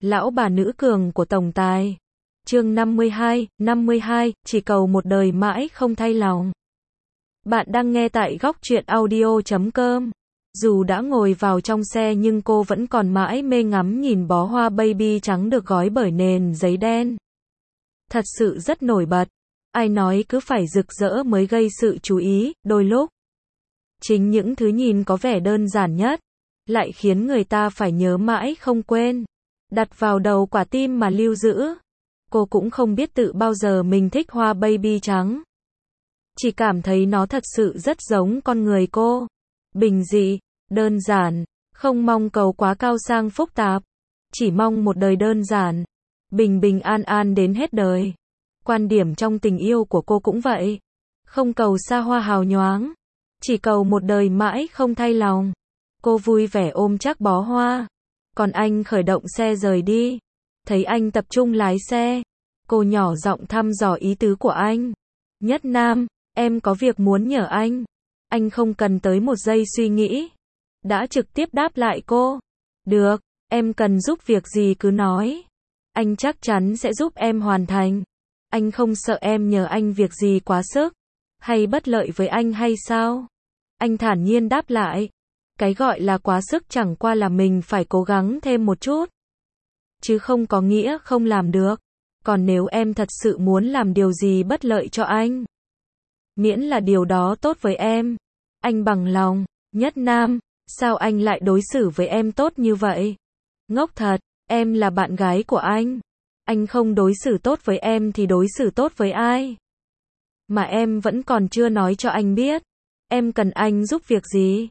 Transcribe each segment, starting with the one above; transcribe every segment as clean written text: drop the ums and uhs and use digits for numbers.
Lão bà nữ cường của tổng tài. Chương 52, chỉ cầu một đời mãi không thay lòng. Bạn đang nghe tại góc truyện audio.com. Dù đã ngồi vào trong xe nhưng cô vẫn còn mãi mê ngắm nhìn bó hoa baby trắng được gói bởi nền giấy đen. Thật sự rất nổi bật. Ai nói cứ phải rực rỡ mới gây sự chú ý, đôi lúc. Chính những thứ nhìn có vẻ đơn giản nhất, lại khiến người ta phải nhớ mãi không quên. Đặt vào đầu quả tim mà lưu giữ. Cô cũng không biết tự bao giờ mình thích hoa baby trắng. Chỉ cảm thấy nó thật sự rất giống con người cô. Bình dị, đơn giản, không mong cầu quá cao sang phức tạp. Chỉ mong một đời đơn giản, bình bình an an đến hết đời. Quan điểm trong tình yêu của cô cũng vậy. Không cầu xa hoa hào nhoáng, chỉ cầu một đời mãi không thay lòng. Cô vui vẻ ôm chắc bó hoa. Còn anh khởi động xe rời đi. Thấy anh tập trung lái xe, cô nhỏ giọng thăm dò ý tứ của anh. Nhất Nam, em có việc muốn nhờ anh. Anh không cần tới một giây suy nghĩ, đã trực tiếp đáp lại cô. Được, em cần giúp việc gì cứ nói. Anh chắc chắn sẽ giúp em hoàn thành. Anh không sợ em nhờ anh việc gì quá sức, hay bất lợi với anh hay sao? Anh thản nhiên đáp lại. Cái gọi là quá sức chẳng qua là mình phải cố gắng thêm một chút, chứ không có nghĩa không làm được. Còn nếu em thật sự muốn làm điều gì bất lợi cho anh, miễn là điều đó tốt với em, anh bằng lòng. Nhất Nam, sao anh lại đối xử với em tốt như vậy? Ngốc thật, em là bạn gái của anh. Anh không đối xử tốt với em thì đối xử tốt với ai? Mà em vẫn còn chưa nói cho anh biết, em cần anh giúp việc gì?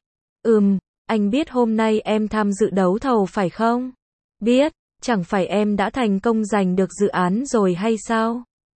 Anh biết hôm nay em tham dự đấu thầu phải không? Biết, chẳng phải em đã thành công giành được dự án rồi hay sao?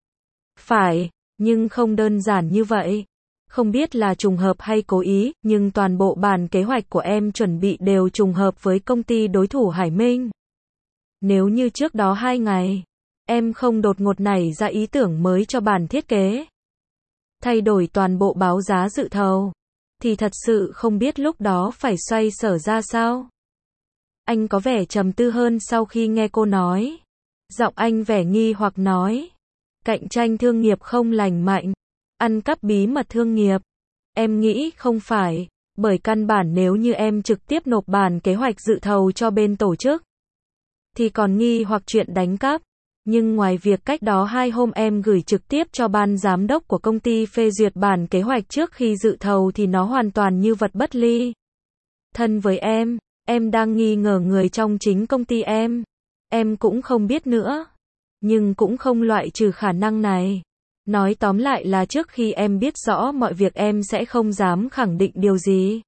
Phải, nhưng không đơn giản như vậy. Không biết là trùng hợp hay cố ý, nhưng toàn bộ bản kế hoạch của em chuẩn bị đều trùng hợp với công ty đối thủ Hải Minh. Nếu như trước đó 2 ngày, em không đột ngột nảy ra ý tưởng mới cho bản thiết kế, thay đổi toàn bộ báo giá dự thầu, thì thật sự không biết lúc đó phải xoay sở ra sao. Anh có vẻ trầm tư hơn sau khi nghe cô nói. Giọng anh vẻ nghi hoặc nói. Cạnh tranh thương nghiệp không lành mạnh, ăn cắp bí mật thương nghiệp. Em nghĩ không phải, bởi căn bản nếu như em trực tiếp nộp bản kế hoạch dự thầu cho bên tổ chức, thì còn nghi hoặc chuyện đánh cắp. Nhưng ngoài việc cách đó 2 hôm em gửi trực tiếp cho ban giám đốc của công ty phê duyệt bản kế hoạch trước khi dự thầu thì nó hoàn toàn như vật bất ly thân với em đang nghi ngờ người trong chính công ty em cũng không biết nữa. Nhưng cũng không loại trừ khả năng này. Nói tóm lại là trước khi em biết rõ mọi việc em sẽ không dám khẳng định điều gì.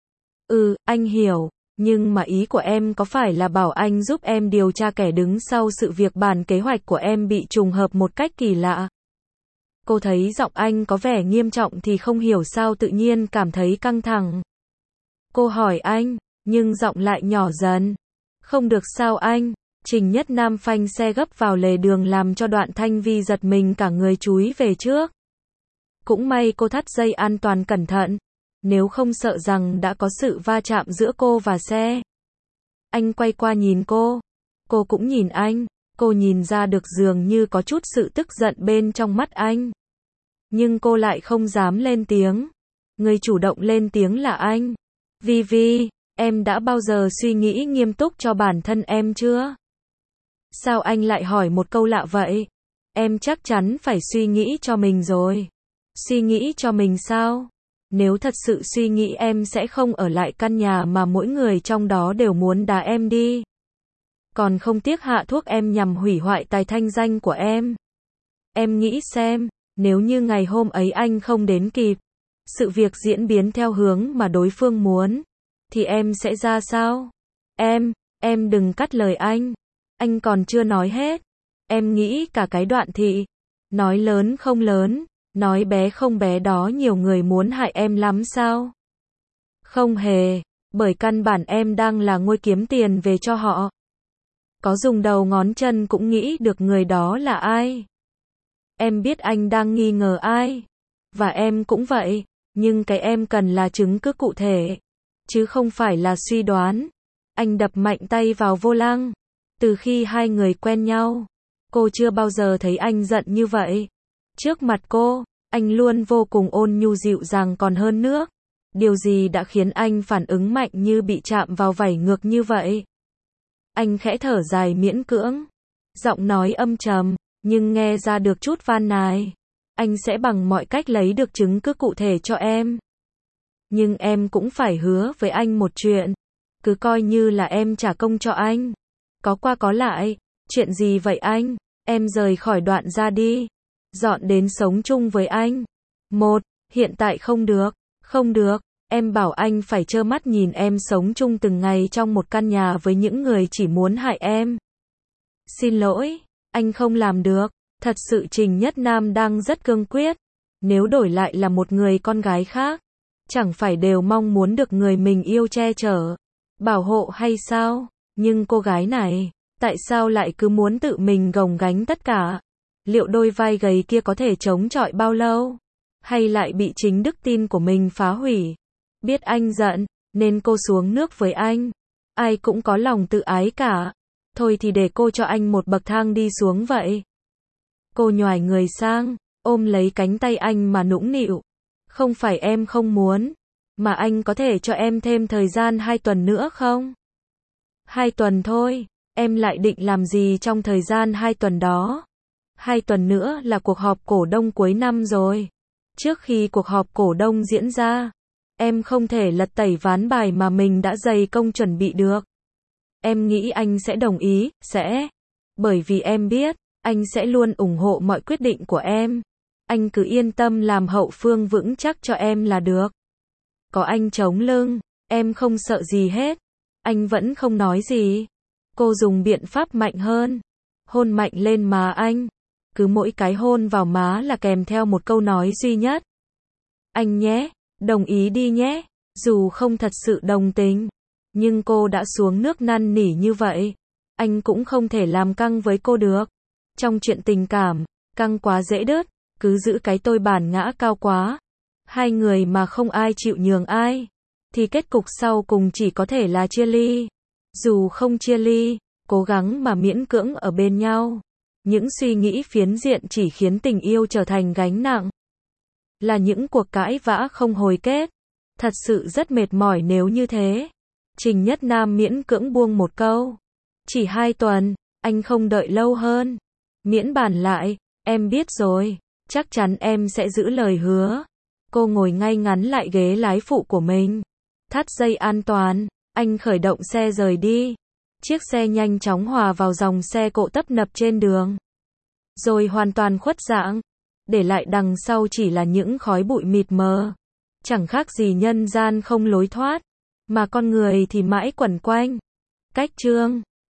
Anh hiểu. Nhưng mà ý của em có phải là bảo anh giúp em điều tra kẻ đứng sau sự việc bản kế hoạch của em bị trùng hợp một cách kỳ lạ? Cô thấy giọng anh có vẻ nghiêm trọng thì không hiểu sao tự nhiên cảm thấy căng thẳng. Cô hỏi anh, nhưng giọng lại nhỏ dần. Không được sao anh? Trình Nhất Nam phanh xe gấp vào lề đường làm cho Đoạn Thanh Vi giật mình cả người chúi về trước. Cũng may cô thắt dây an toàn cẩn thận, nếu không sợ rằng đã có sự va chạm giữa cô và xe. Anh quay qua nhìn cô cũng nhìn anh, cô nhìn ra được dường như có chút sự tức giận bên trong mắt anh. Nhưng cô lại không dám lên tiếng. Người chủ động lên tiếng là anh. Vi, em đã bao giờ suy nghĩ nghiêm túc cho bản thân em chưa? Sao anh lại hỏi một câu lạ vậy? Em chắc chắn phải suy nghĩ cho mình rồi. Suy nghĩ cho mình sao? Nếu thật sự suy nghĩ em sẽ không ở lại căn nhà mà mỗi người trong đó đều muốn đá em đi. Còn không tiếc hạ thuốc em nhằm hủy hoại tài thanh danh của em. Em nghĩ xem, nếu như ngày hôm ấy anh không đến kịp, sự việc diễn biến theo hướng mà đối phương muốn, thì em sẽ ra sao? Em đừng cắt lời anh còn chưa nói hết. Em nghĩ cả cái Đoạn thị, nói lớn không lớn, nói bé không bé đó nhiều người muốn hại em lắm sao? Không hề, bởi căn bản em đang là ngôi kiếm tiền về cho họ. Có dùng đầu ngón chân cũng nghĩ được người đó là ai. Em biết anh đang nghi ngờ ai, và em cũng vậy, nhưng cái em cần là chứng cứ cụ thể, chứ không phải là suy đoán. Anh đập mạnh tay vào vô lăng. Từ khi hai người quen nhau, cô chưa bao giờ thấy anh giận như vậy. Trước mặt cô, anh luôn vô cùng ôn nhu dịu dàng còn hơn nước. Điều gì đã khiến anh phản ứng mạnh như bị chạm vào vảy ngược như vậy? Anh khẽ thở dài miễn cưỡng. Giọng nói âm trầm, nhưng nghe ra được chút van nài. Anh sẽ bằng mọi cách lấy được chứng cứ cụ thể cho em. Nhưng em cũng phải hứa với anh một chuyện. Cứ coi như là em trả công cho anh. Có qua có lại. Chuyện gì vậy anh? Em rời khỏi Đoạn Gia đi. Dọn đến sống chung với anh. Hiện tại không được. Không được. Em bảo anh phải trơ mắt nhìn em sống chung từng ngày trong một căn nhà với những người chỉ muốn hại em. Xin lỗi, anh không làm được. Thật sự Trình Nhất Nam đang rất cương quyết. Nếu đổi lại là một người con gái khác, chẳng phải đều mong muốn được người mình yêu che chở, bảo hộ hay sao? Nhưng cô gái này, tại sao lại cứ muốn tự mình gồng gánh tất cả? Liệu đôi vai gầy kia có thể chống chọi bao lâu? Hay lại bị chính đức tin của mình phá hủy? Biết anh giận, nên cô xuống nước với anh. Ai cũng có lòng tự ái cả. Thôi thì để cô cho anh một bậc thang đi xuống vậy. Cô nhoài người sang, ôm lấy cánh tay anh mà nũng nịu. Không phải em không muốn, mà anh có thể cho em thêm thời gian 2 tuần nữa không? 2 tuần thôi, em lại định làm gì trong thời gian 2 tuần đó? 2 tuần nữa là cuộc họp cổ đông cuối năm rồi. Trước khi cuộc họp cổ đông diễn ra, em không thể lật tẩy ván bài mà mình đã dày công chuẩn bị được. Em nghĩ anh sẽ đồng ý, bởi vì em biết, anh sẽ luôn ủng hộ mọi quyết định của em. Anh cứ yên tâm làm hậu phương vững chắc cho em là được. Có anh chống lưng, em không sợ gì hết. Anh vẫn không nói gì. Cô dùng biện pháp mạnh hơn. Hôn mạnh lên má anh. Cứ mỗi cái hôn vào má là kèm theo một câu nói duy nhất. Anh nhé, đồng ý đi nhé. Dù không thật sự đồng tình, nhưng cô đã xuống nước năn nỉ như vậy. Anh cũng không thể làm căng với cô được. Trong chuyện tình cảm, căng quá dễ đứt, cứ giữ cái tôi bản ngã cao quá. Hai người mà không ai chịu nhường ai, thì kết cục sau cùng chỉ có thể là chia ly. Dù không chia ly, cố gắng mà miễn cưỡng ở bên nhau. Những suy nghĩ phiến diện chỉ khiến tình yêu trở thành gánh nặng. Là những cuộc cãi vã không hồi kết. Thật sự rất mệt mỏi nếu như thế. Trình Nhất Nam miễn cưỡng buông một câu. Chỉ 2 tuần, anh không đợi lâu hơn. Miễn bàn lại, em biết rồi, chắc chắn em sẽ giữ lời hứa. Cô ngồi ngay ngắn lại ghế lái phụ của mình. Thắt dây an toàn, anh khởi động xe rời đi. Chiếc xe nhanh chóng hòa vào dòng xe cộ tấp nập trên đường. Rồi hoàn toàn khuất dạng, để lại đằng sau chỉ là những khói bụi mịt mờ. Chẳng khác gì nhân gian không lối thoát, mà con người thì mãi quẩn quanh. Cách chương